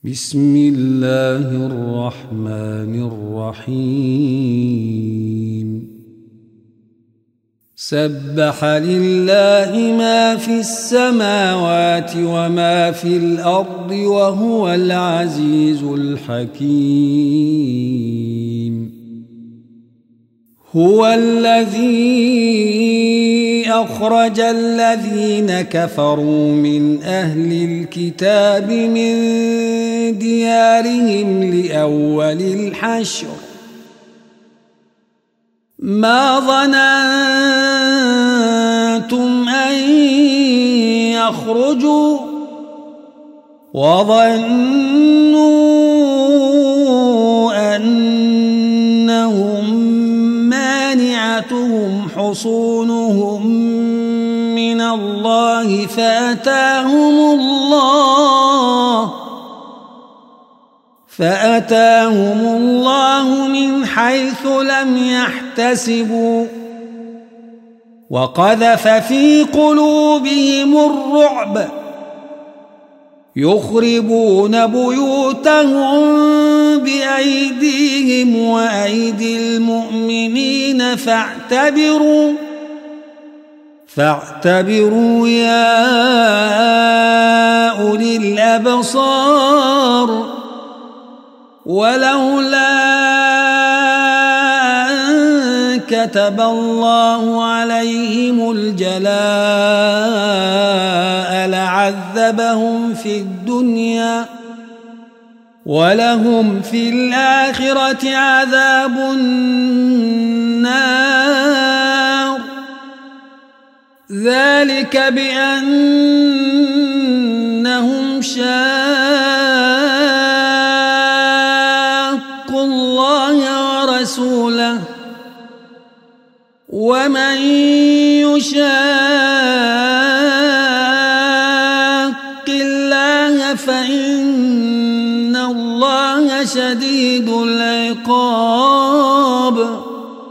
بسم الله الرحمن الرحيم سبح لله ما في السماوات وما في الأرض وهو العزيز الحكيم هو الذي أخرج الذين كفروا من أهل الكتاب من ديارهم لأول الحشر ما ظننتم أن يخرجوا وظنوا أنهم مانعتهم حصونهم من الله فأتاهم الله من حيث لم يحتسبوا وقذف في قلوبهم الرعب يخربون بيوتهم بأيديهم وأيدي المؤمنين فاعتبروا يا أولي الأبصار ولولا أن كتب الله عليهم الجلاء لعذبهم في الدنيا ولهم في الآخرة عذاب النار ذلك بأنهم شاقوا الله ورسوله ومن يشاق الله فإن الله شديد العقاب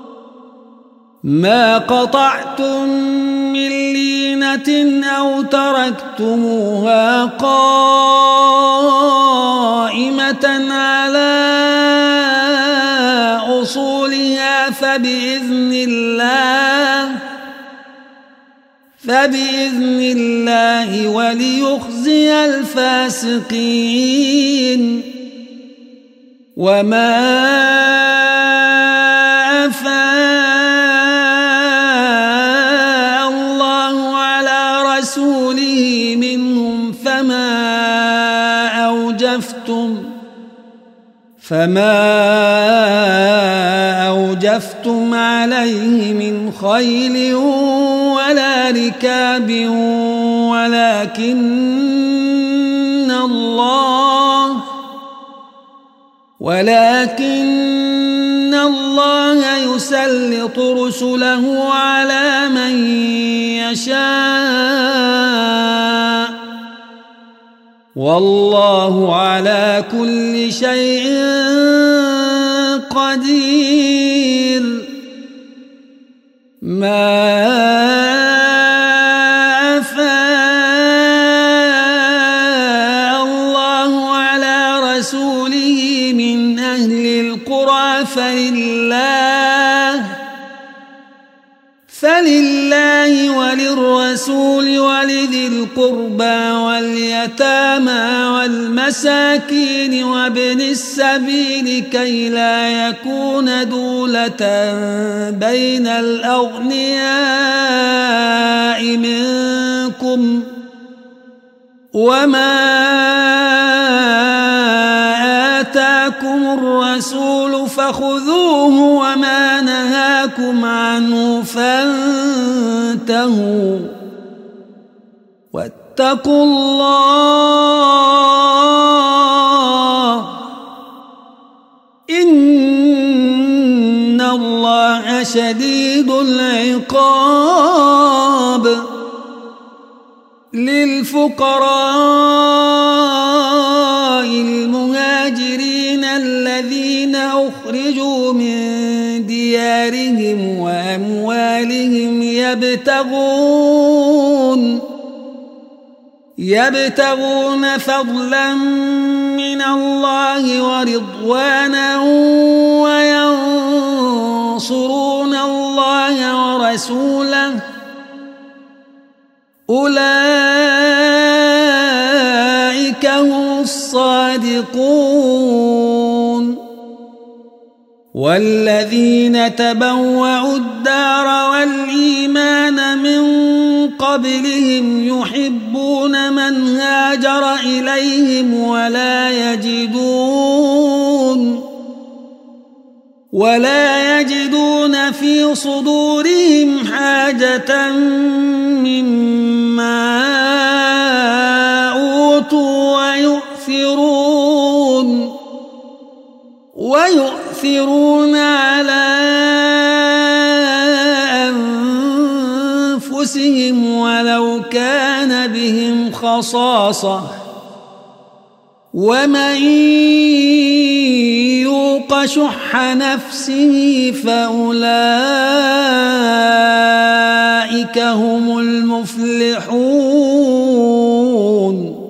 ما قطعتم من لينة أو تركتموها قائمة على أصولها فبإذن الله وليخزي الفاسقين وما أفاء الله على رسوله منهم فما أوجفتم عليه من خيل ولا ركاب ولكن الله يسلط رسله على من يشاء والله على كل شيء قدير ما أفاء الله على رسوله من أهل القرى فلله وللرسول ولذي القربى واليتامى والمساكين وابن السبيل كي لا يكون دولة بين الأغنياء منكم وما آتاكم الرسول فخذوه وما نهاكم عنه فانتهوا واتقوا الله إن الله شديد العقاب للفقراء المهاجرين الذين أخرجوا من ديارهم وأموالهم يبتغون فضلا من من الله ورضوانا وينصرون الله ورسوله أولئك هم الصادقون. والذين تبوأوا الدار والإيمان من قبلهم يحبون من هاجر إليهم ولا يجدون في صدورهم حاجة مما أوتوا ويؤثرون على أنفسهم ولو كان بهم خصاصة ومن يوق شح نفسه فأولئك هم المفلحون.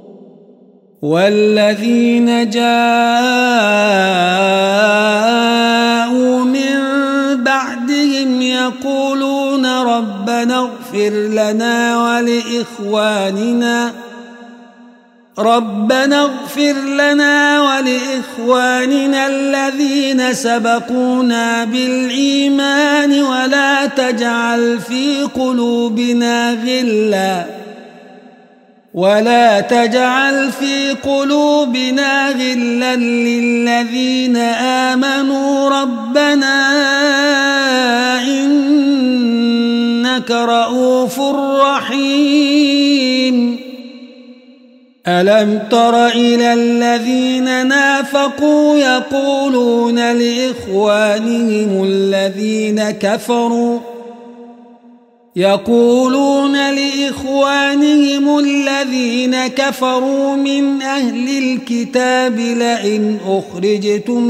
والذين جاءوا من بعدهم يقولون ربنا اغفر لنا ولإخواننا الذين سبقونا بالإيمان ولا تجعل في قلوبنا غلا للذين آمنوا ربنا إنك رؤوف رحيم. ألم تر إلى الذين نافقوا يقولون لإخوانهم الذين كفروا من أهل الكتاب لئن أخرجتم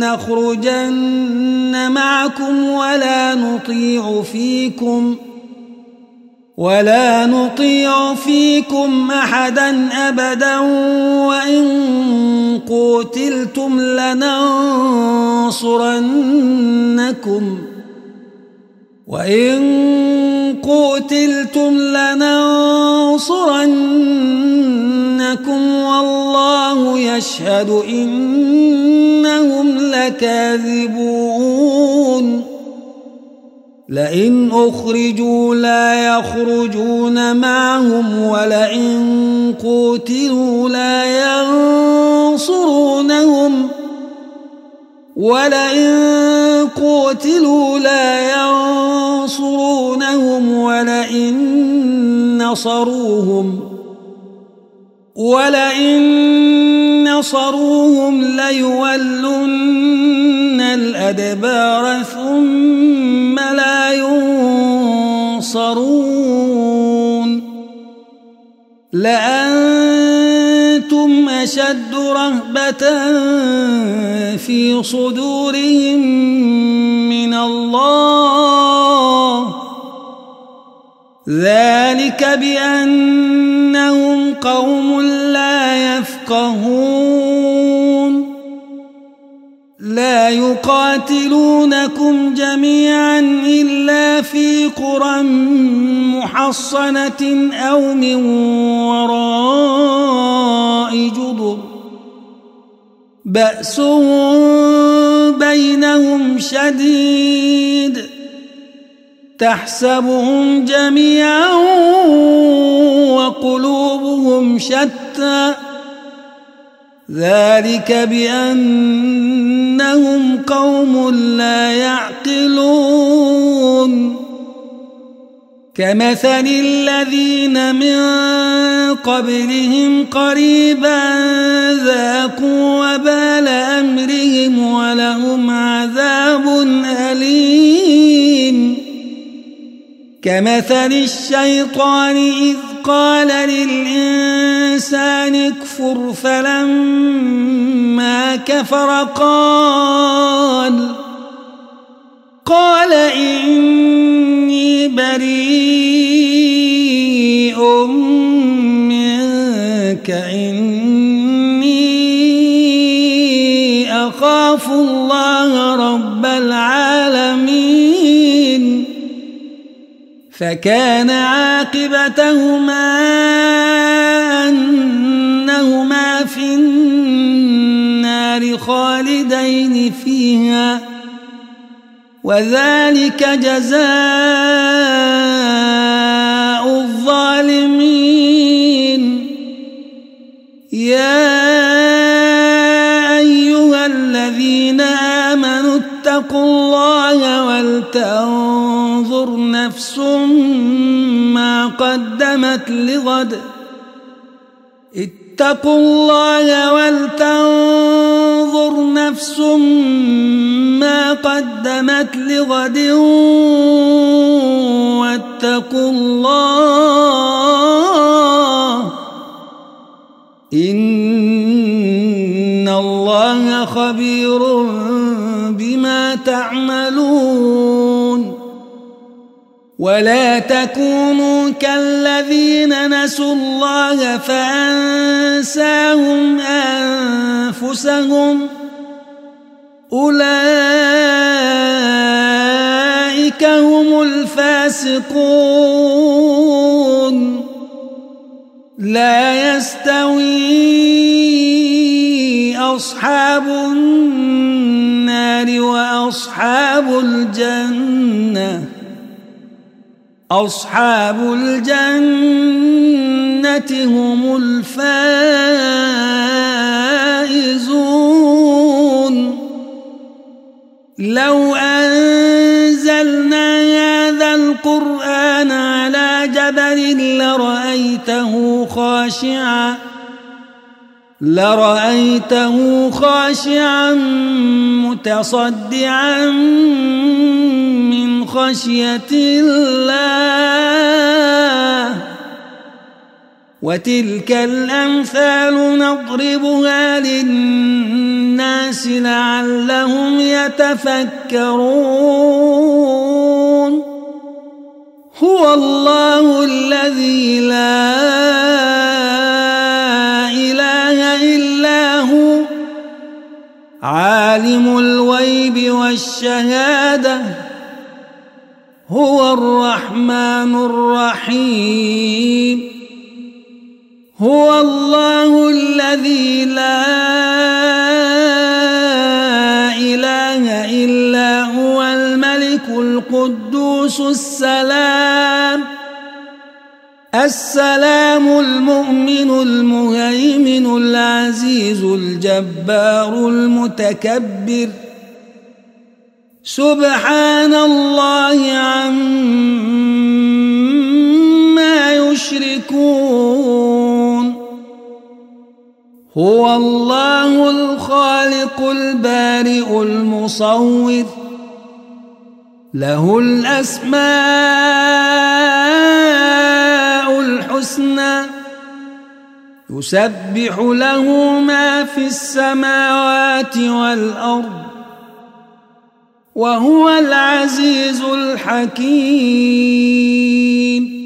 لنخرجن معكم ولا نطيع فيكم أحدا أبدا وإن قوتلتم لننصرنكم والله يشهد إنهم لكاذبون. لئن أخرجوا لا يخرجون معهم ولئن قوتلوا لا ينصرونهم ولئن نصروهم ليولن الأدبار ثم لا ينصرون. لأنتم أشد رهبة في صدورهم من الله ذلك بأنهم قوم لا يفقهون. لا يقاتلونكم جميعا إلا في قرى محصنة أو من وراء جدر بأس بينهم شديد تحسبهم جميعا وقلوبهم شتى ذلك بأنهم قوم لا يعقلون. كمثل الذين من قبلهم قريبا ذاقوا وبال أمرهم ولهم عذاب أليم. كمثل الشيطان إذ قال للإنسان اكفر فلما كفر قال إني بريء منك إني يخافوا الله رب العالمين فكان عاقبتهما أنهما في النار خالدين فيها وذلك جزاء الظالمين. يا أيها الذين آمنوا اتقوا الله ولتنظر نفس ما قدمت لغد اتقوا الله ولتنظر نفس ما قدمت لغد واتقوا الله إن الله خبير بما تعملون. ولا تكونوا كالذين نسوا الله فأنساهم أنفسهم أولئك هم الفاسقون. لا يستوي أصحاب النار وأصحاب الجنة أصحاب الجنة هم الفائزون. لو أنزلنا هذا القرآن على جبل لرأيته خاشعا متصدعا من خشية الله. وتلك الأمثال نضربها للناس لعلهم يتفكرون. هو الله الذي لا إله إلا هو عالم الغيب والشهادة هو الرحمن الرحيم. هو الله الذي لا إله إلا هو الملك القدوس السلام المؤمن المهيمن العزيز الجبار المتكبر. سبحان الله عما يشركون. هو الله الخالق البارئ المصور له الأسماء الحسنى يسبح له ما في السماوات والأرض وهو العزيز الحكيم.